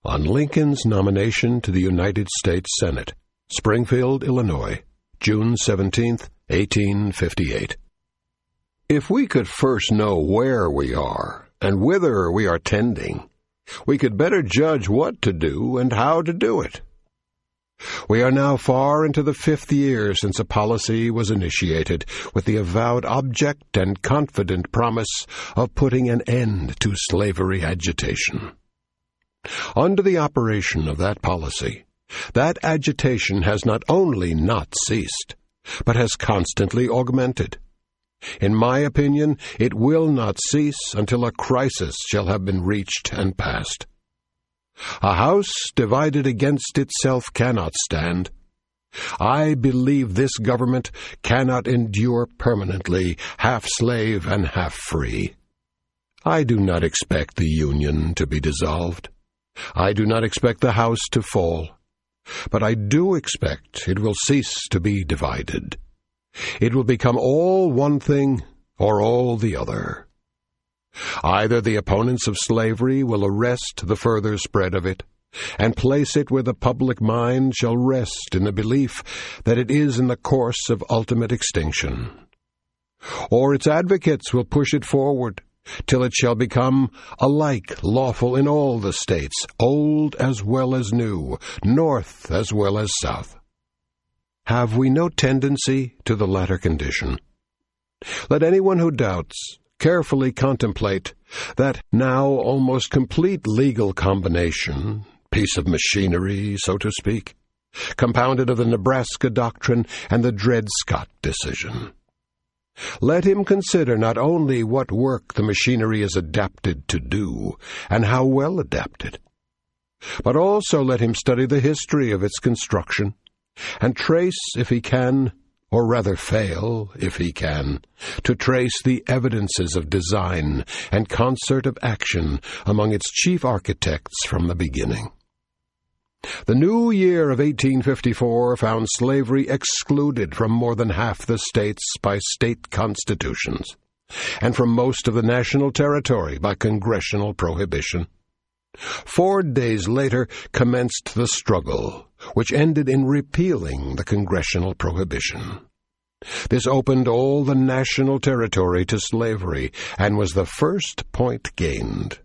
on Lincoln's nomination to the United States Senate, Springfield, Illinois, June 17, 1858. If we could first know where we are and whither we are tending, we could better judge what to do and how to do it. We are now far into the 5th year since a policy was initiated with the avowed object and confident promise of putting an end to slavery agitation. Under the operation of that policy, that agitation has not only not ceased, but has constantly augmented. In my opinion, it will not cease until a crisis shall have been reached and passed. A house divided against itself cannot stand. I believe this government cannot endure permanently, half slave and half free. I do not expect the Union to be dissolved. I do not expect the house to fall. But I do expect it will cease to be divided. It will become all one thing or all the other. Either the opponents of slavery will arrest the further spread of it, and place it where the public mind shall rest in the belief that it is in the course of ultimate extinction, or its advocates will push it forward till it shall become alike lawful in all the states, old as well as new, north as well as south. Have we no tendency to the latter condition? Let anyone who doubts carefully contemplate that now almost complete legal combination, piece of machinery, so to speak, compounded of the Nebraska Doctrine and the Dred Scott decision. Let him consider not only what work the machinery is adapted to do, and how well adapted, but also let him study the history of its construction, and trace, if he can, or rather fail, if he can, to trace the evidences of design and concert of action among its chief architects from the beginning. The new year of 1854 found slavery excluded from more than half the states by state constitutions, and from most of the national territory by congressional prohibition. 4 days later commenced the struggle, which ended in repealing the congressional prohibition. This opened all the national territory to slavery, and was the first point gained.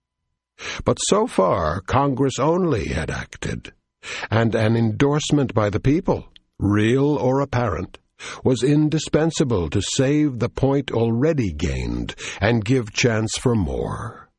But so far Congress only had acted, and an endorsement by the people, real or apparent, was indispensable to save the point already gained and give chance for more.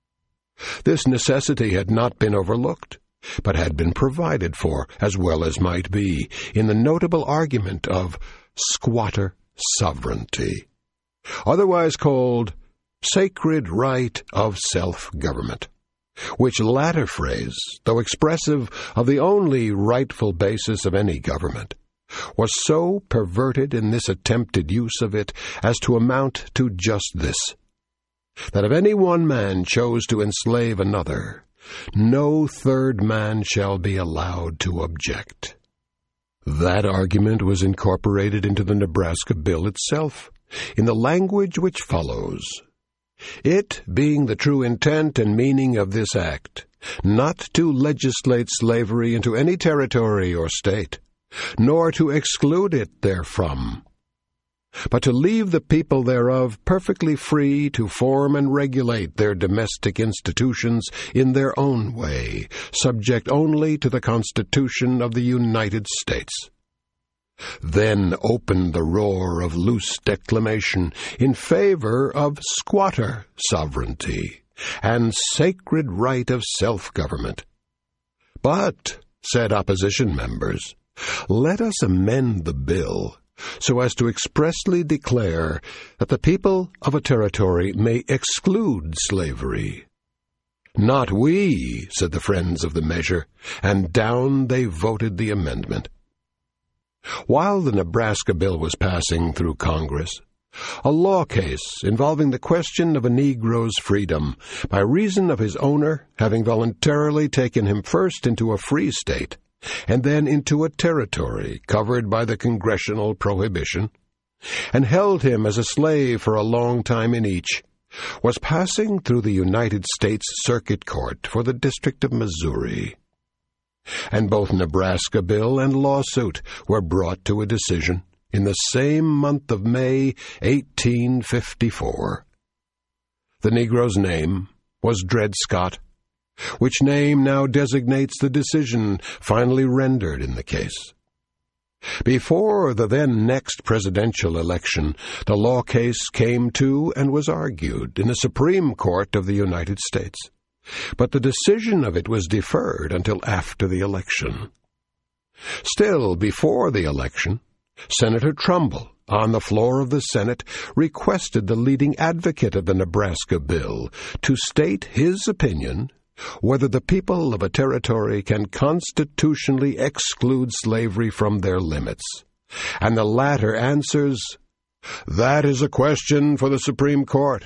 This necessity had not been overlooked, but had been provided for, as well as might be, in the notable argument of squatter sovereignty, otherwise called sacred right of self-government, which latter phrase, though expressive of the only rightful basis of any government, was so perverted in this attempted use of it as to amount to just this, that if any one man chose to enslave another, no third man shall be allowed to object. That argument was incorporated into the Nebraska bill itself, in the language which follows: "It being the true intent and meaning of this act, not to legislate slavery into any territory or state, nor to exclude it therefrom, but to leave the people thereof perfectly free to form and regulate their domestic institutions in their own way, subject only to the Constitution of the United States." Then opened the roar of loose declamation in favor of squatter sovereignty and sacred right of self-government. "But," said opposition members, "let us amend the bill so as to expressly declare that the people of a territory may exclude slavery." "Not we," said the friends of the measure, and down they voted the amendment. While the Nebraska bill was passing through Congress, a law case involving the question of a Negro's freedom by reason of his owner having voluntarily taken him first into a free state and then into a territory covered by the congressional prohibition, and held him as a slave for a long time in each, was passing through the United States Circuit Court for the District of Missouri, and both Nebraska bill and lawsuit were brought to a decision in the same month of May, 1854. The Negro's name was Dred Scott, which name now designates the decision finally rendered in the case. Before the then next presidential election, the law case came to and was argued in the Supreme Court of the United States, but the decision of it was deferred until after the election. Still, before the election, Senator Trumbull, on the floor of the Senate, requested the leading advocate of the Nebraska bill to state his opinion whether the people of a territory can constitutionally exclude slavery from their limits. And the latter answers, "That is a question for the Supreme Court."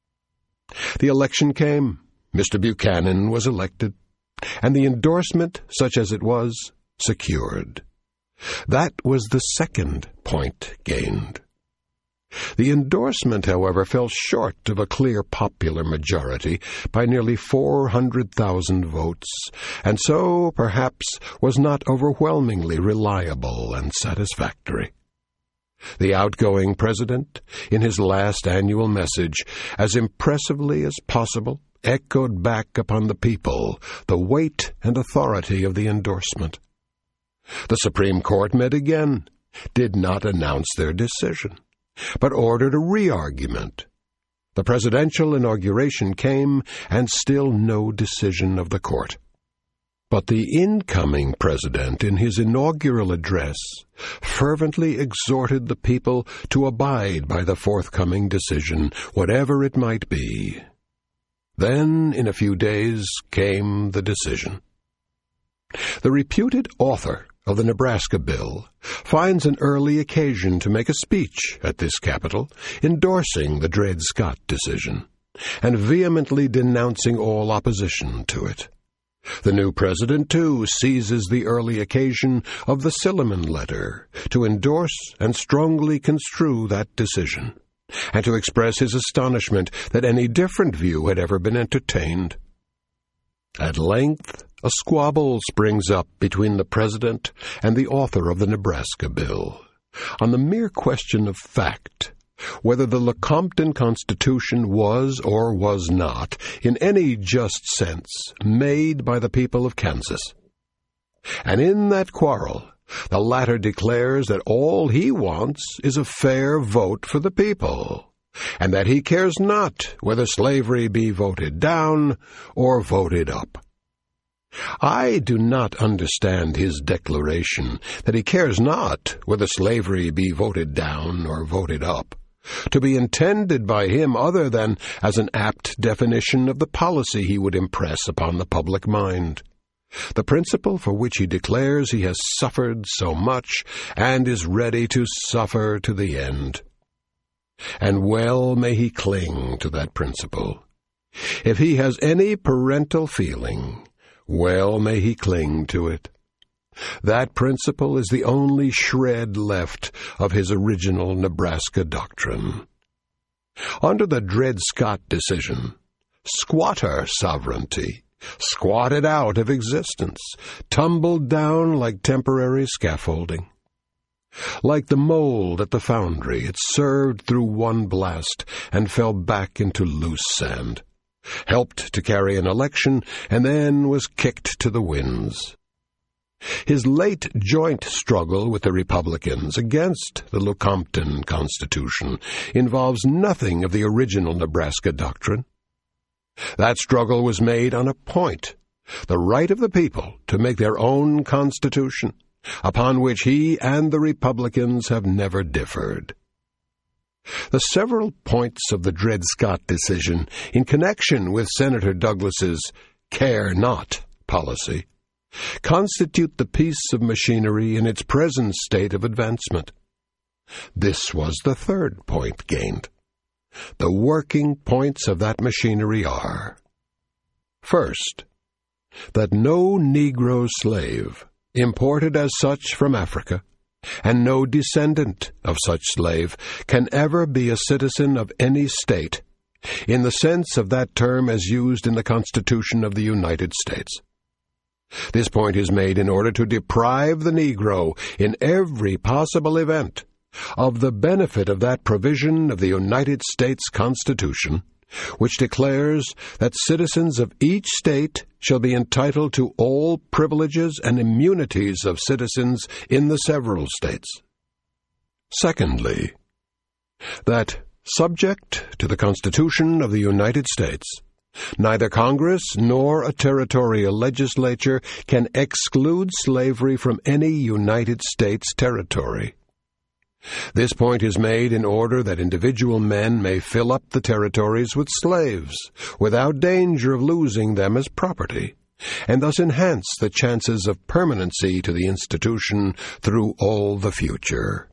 The election came. Mr. Buchanan was elected, and the endorsement, such as it was, secured. That was the second point gained. The endorsement, however, fell short of a clear popular majority by nearly 400,000 votes, and so, perhaps, was not overwhelmingly reliable and satisfactory. The outgoing president, in his last annual message, as impressively as possible, echoed back upon the people the weight and authority of the endorsement. The Supreme Court met again, did not announce their decision, but ordered a re-argument. The presidential inauguration came, and still no decision of the court. But the incoming president, in his inaugural address, fervently exhorted the people to abide by the forthcoming decision, whatever it might be. Then, in a few days, came the decision. The reputed author of the Nebraska bill finds an early occasion to make a speech at this Capitol endorsing the Dred Scott decision and vehemently denouncing all opposition to it. The new president, too, seizes the early occasion of the Silliman letter to endorse and strongly construe that decision, and to express his astonishment that any different view had ever been entertained. At length, a squabble springs up between the president and the author of the Nebraska bill on the mere question of fact, whether the Lecompton Constitution was or was not, in any just sense, made by the people of Kansas. And in that quarrel, the latter declares that all he wants is a fair vote for the people, and that he cares not whether slavery be voted down or voted up. I do not understand his declaration that he cares not whether slavery be voted down or voted up to be intended by him other than as an apt definition of the policy he would impress upon the public mind, the principle for which he declares he has suffered so much and is ready to suffer to the end. And well may he cling to that principle. If he has any parental feeling, well may he cling to it. That principle is the only shred left of his original Nebraska doctrine. Under the Dred Scott decision, squatter sovereignty, squatted out of existence, tumbled down like temporary scaffolding. Like the mold at the foundry, it served through one blast and fell back into loose sand, helped to carry an election, and then was kicked to the winds. His late joint struggle with the Republicans against the Lecompton Constitution involves nothing of the original Nebraska doctrine. That struggle was made on a point, the right of the people to make their own constitution, upon which he and the Republicans have never differed. The several points of the Dred Scott decision in connection with Senator Douglas's care not policy constitute the piece of machinery in its present state of advancement. This was the third point gained. The working points of that machinery are: first, that no Negro slave, imported as such from Africa, and no descendant of such slave, can ever be a citizen of any state in the sense of that term as used in the Constitution of the United States. This point is made in order to deprive the Negro, in every possible event, of the benefit of that provision of the United States Constitution, which declares that citizens of each state shall be entitled to all privileges and immunities of citizens in the several states. Secondly, that, subject to the Constitution of the United States, neither Congress nor a territorial legislature can exclude slavery from any United States territory. This point is made in order that individual men may fill up the territories with slaves, without danger of losing them as property, and thus enhance the chances of permanency to the institution through all the future.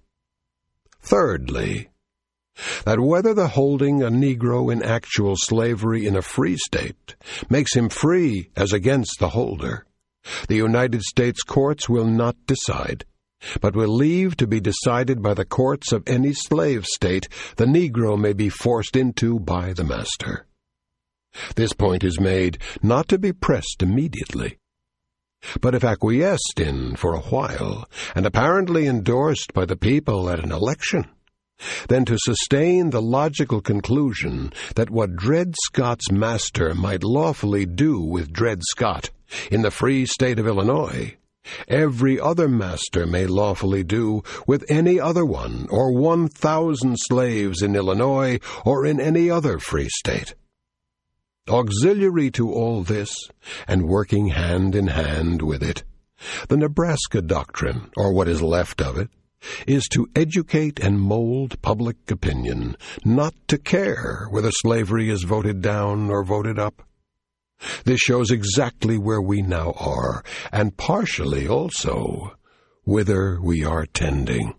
Thirdly, that whether the holding a Negro in actual slavery in a free state makes him free as against the holder, the United States courts will not decide, but will leave to be decided by the courts of any slave state the Negro may be forced into by the master. This point is made not to be pressed immediately, but if acquiesced in for a while, and apparently endorsed by the people at an election, then to sustain the logical conclusion that what Dred Scott's master might lawfully do with Dred Scott in the free state of Illinois, every other master may lawfully do with any other one or 1,000 slaves in Illinois or in any other free state. Auxiliary to all this, and working hand in hand with it, the Nebraska Doctrine, or what is left of it, is to educate and mold public opinion, not to care whether slavery is voted down or voted up. This shows exactly where we now are, and partially also whither we are tending.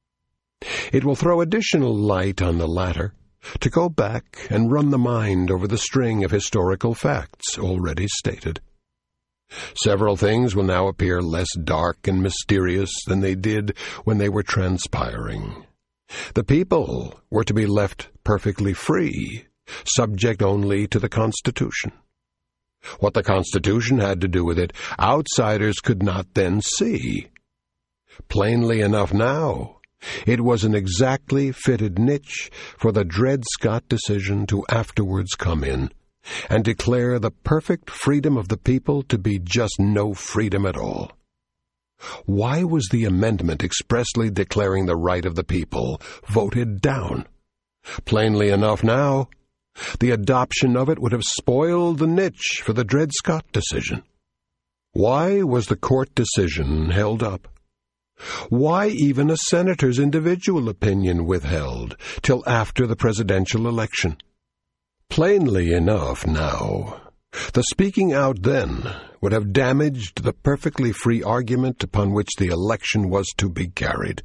It will throw additional light on the latter to go back and run the mind over the string of historical facts already stated. Several things will now appear less dark and mysterious than they did when they were transpiring. The people were to be left perfectly free, subject only to the Constitution. What the Constitution had to do with it, outsiders could not then see. Plainly enough now, it was an exactly fitted niche for the Dred Scott decision to afterwards come in and declare the perfect freedom of the people to be just no freedom at all. Why was the amendment expressly declaring the right of the people voted down? Plainly enough now, the adoption of it would have spoiled the niche for the Dred Scott decision. Why was the court decision held up? Why even a senator's individual opinion withheld till after the presidential election? Plainly enough now, the speaking out then would have damaged the perfectly free argument upon which the election was to be carried.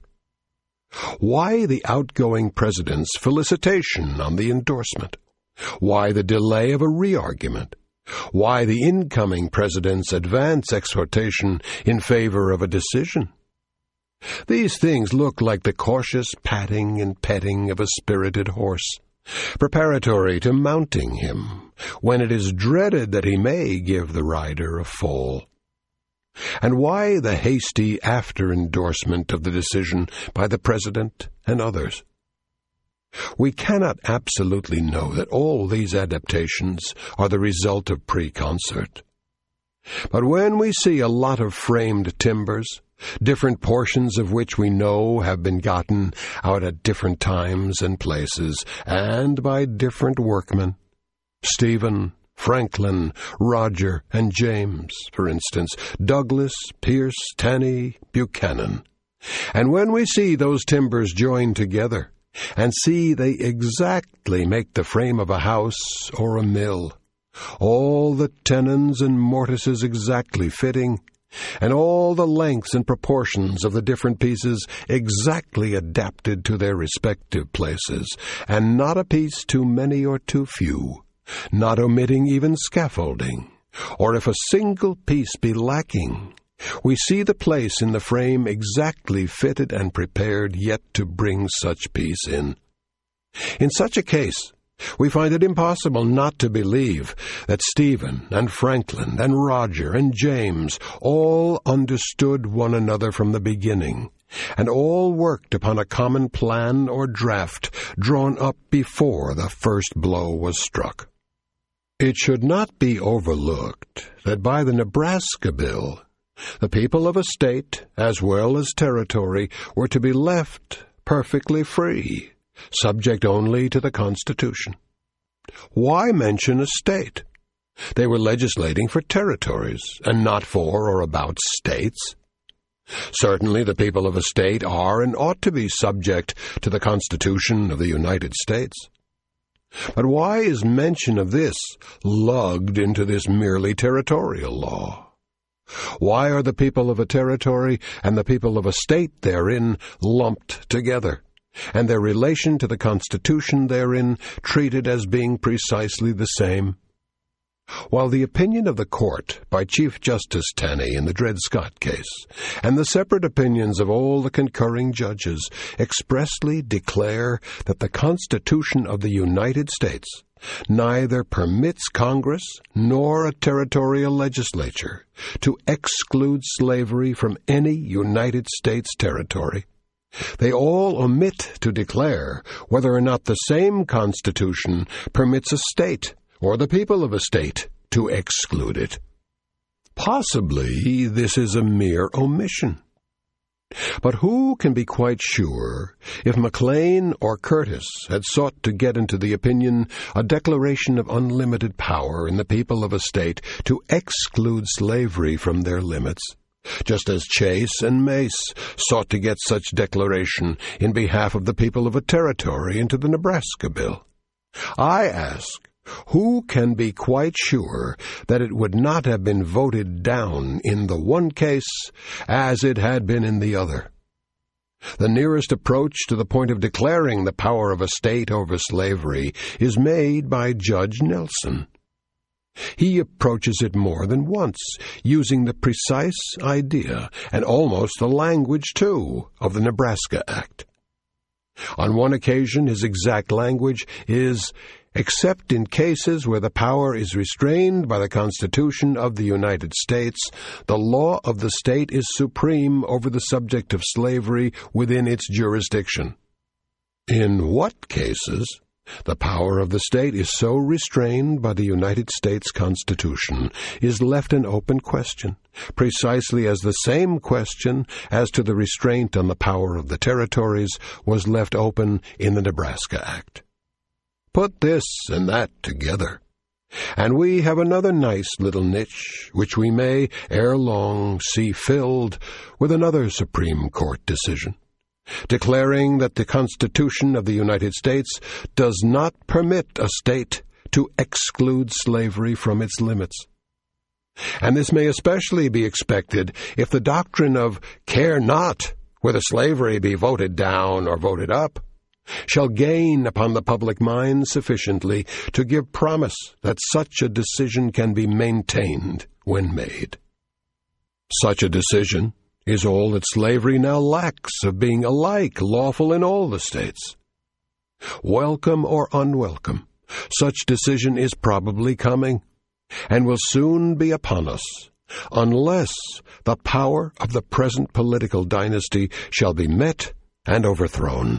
Why the outgoing president's felicitation on the endorsement? Why the delay of a re-argument? Why the incoming president's advance exhortation in favor of a decision? These things look like the cautious patting and petting of a spirited horse, preparatory to mounting him, when it is dreaded that he may give the rider a fall. And why the hasty after-endorsement of the decision by the President and others? We cannot absolutely know that all these adaptations are the result of pre-concert. But when we see a lot of framed timbers, different portions of which we know have been gotten out at different times and places, and by different workmen, Stephen, Franklin, Roger, and James, for instance, Douglas, Pierce, Taney, Buchanan. And when we see those timbers joined together, and see they exactly make the frame of a house or a mill, all the tenons and mortises exactly fitting, and all the lengths and proportions of the different pieces exactly adapted to their respective places, and not a piece too many or too few, not omitting even scaffolding, or if a single piece be lacking, we see the place in the frame exactly fitted and prepared yet to bring such piece in. In such a case, We find it impossible not to believe that Stephen and Franklin and Roger and James all understood one another from the beginning, and all worked upon a common plan or draft drawn up before the first blow was struck. It should not be overlooked that by the Nebraska Bill, the people of a state, as well as territory, were to be left perfectly free, subject only to the Constitution. Why mention a state? They were legislating for territories, and not for or about states. Certainly the people of a state are and ought to be subject to the Constitution of the United States. But why is mention of this lugged into this merely territorial law? Why are the people of a territory and the people of a state therein lumped together, and their relation to the Constitution therein treated as being precisely the same? While the opinion of the court by Chief Justice Taney in the Dred Scott case, and the separate opinions of all the concurring judges expressly declare that the Constitution of the United States neither permits Congress nor a territorial legislature to exclude slavery from any United States territory, they all omit to declare whether or not the same Constitution permits a state or the people of a state to exclude it. Possibly this is a mere omission. But who can be quite sure if McLean or Curtis had sought to get into the opinion a declaration of unlimited power in the people of a state to exclude slavery from their limits, just as Chase and Mace sought to get such declaration in behalf of the people of a territory into the Nebraska Bill? I ask, who can be quite sure that it would not have been voted down in the one case as it had been in the other? The nearest approach to the point of declaring the power of a state over slavery is made by Judge Nelson. He approaches it more than once, using the precise idea, and almost the language, too, of the Nebraska Act. On one occasion, his exact language is, "Except in cases where the power is restrained by the Constitution of the United States, the law of the state is supreme over the subject of slavery within its jurisdiction." In what cases the power of the state is so restrained by the United States Constitution is left an open question, precisely as the same question as to the restraint on the power of the territories was left open in the Nebraska Act. Put this and that together, and we have another nice little niche which we may ere long see filled with another Supreme Court decision, declaring that the Constitution of the United States does not permit a state to exclude slavery from its limits. And this may especially be expected if the doctrine of "care not whether slavery be voted down or voted up" shall gain upon the public mind sufficiently to give promise that such a decision can be maintained when made. Such a decision is all that slavery now lacks of being alike lawful in all the states. Welcome or unwelcome, such decision is probably coming, and will soon be upon us, unless the power of the present political dynasty shall be met and overthrown.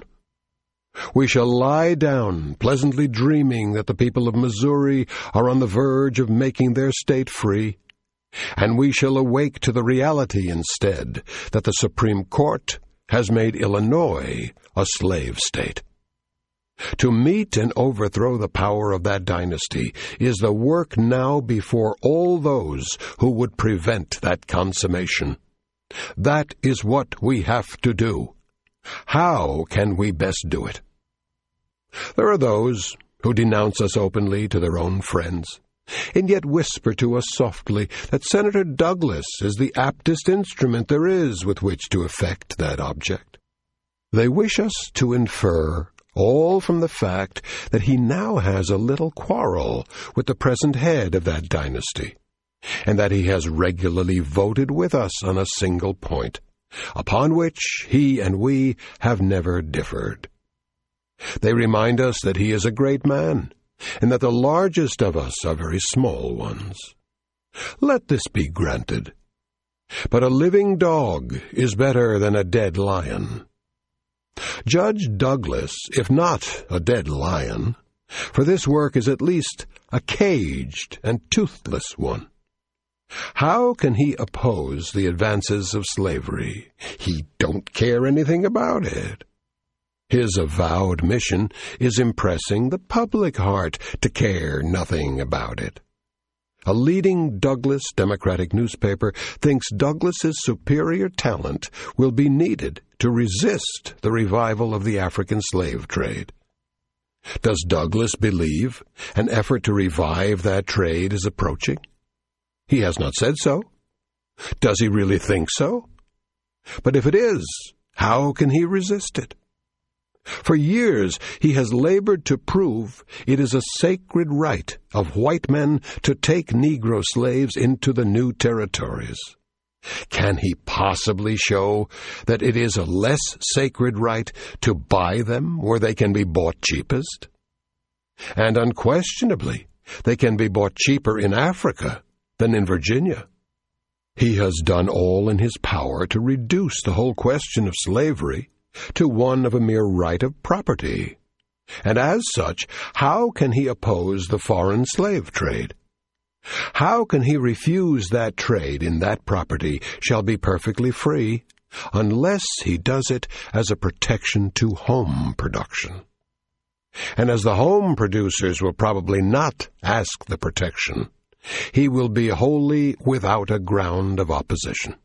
We shall lie down, pleasantly dreaming that the people of Missouri are on the verge of making their state free, and we shall awake to the reality instead that the Supreme Court has made Illinois a slave state. To meet and overthrow the power of that dynasty is the work now before all those who would prevent that consummation. That is what we have to do. How can we best do it? There are those who denounce us openly to their own friends, and yet whisper to us softly that Senator Douglas is the aptest instrument there is with which to effect that object. They wish us to infer all from the fact that he now has a little quarrel with the present head of that dynasty, and that he has regularly voted with us on a single point, upon which he and we have never differed. They remind us that he is a great man, and that the largest of us are very small ones. Let this be granted. But a living dog is better than a dead lion. Judge Douglas, if not a dead lion, for this work is at least a caged and toothless one. How can he oppose the advances of slavery? He don't care anything about it. His avowed mission is impressing the public heart to care nothing about it. A leading Douglas Democratic newspaper thinks Douglas's superior talent will be needed to resist the revival of the African slave trade. Does Douglas believe an effort to revive that trade is approaching? He has not said so. Does he really think so? But if it is, how can he resist it? For years he has labored to prove it is a sacred right of white men to take Negro slaves into the new territories. Can he possibly show that it is a less sacred right to buy them where they can be bought cheapest? And unquestionably, they can be bought cheaper in Africa than in Virginia. He has done all in his power to reduce the whole question of slavery to one of a mere right of property. And as such, how can he oppose the foreign slave trade? How can he refuse that trade in that property shall be perfectly free, unless he does it as a protection to home production? And as the home producers will probably not ask the protection, he will be wholly without a ground of opposition.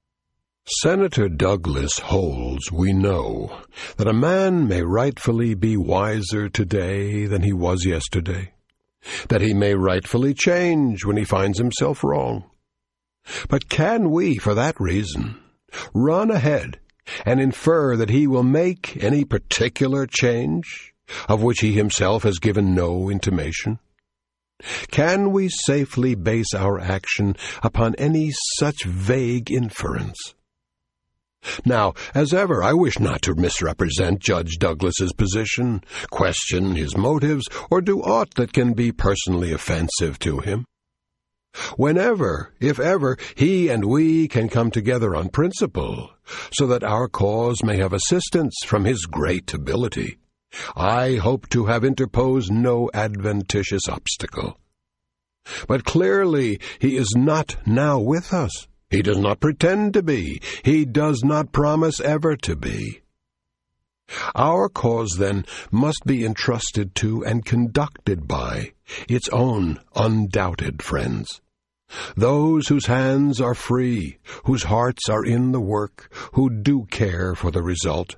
Senator Douglas holds, we know, that a man may rightfully be wiser today than he was yesterday, that he may rightfully change when he finds himself wrong. But can we, for that reason, run ahead and infer that he will make any particular change, of which he himself has given no intimation? Can we safely base our action upon any such vague inference? Now, as ever, I wish not to misrepresent Judge Douglas's position, question his motives, or do aught that can be personally offensive to him. Whenever, if ever, he and we can come together on principle, so that our cause may have assistance from his great ability, I hope to have interposed no adventitious obstacle. But clearly he is not now with us. He does not pretend to be. He does not promise ever to be. Our cause, then, must be entrusted to and conducted by its own undoubted friends, those whose hands are free, whose hearts are in the work, who do care for the result.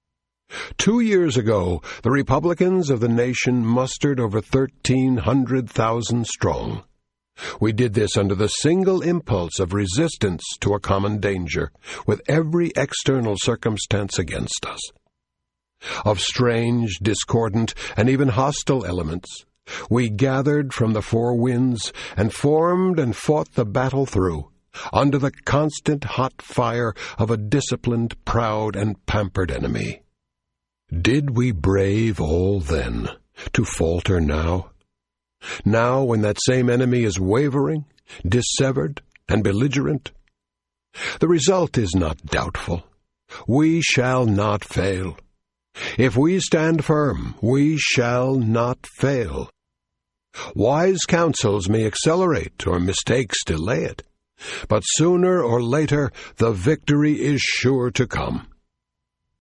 2 years ago, the Republicans of the nation mustered over 1,300,000 strong. We did this under the single impulse of resistance to a common danger, with every external circumstance against us. Of strange, discordant, and even hostile elements, we gathered from the four winds and formed and fought the battle through, under the constant hot fire of a disciplined, proud, and pampered enemy. Did we brave all then, to falter now? Now, when that same enemy is wavering, dissevered, and belligerent? The result is not doubtful. We shall not fail. If we stand firm, we shall not fail. Wise counsels may accelerate or mistakes delay it, but sooner or later the victory is sure to come.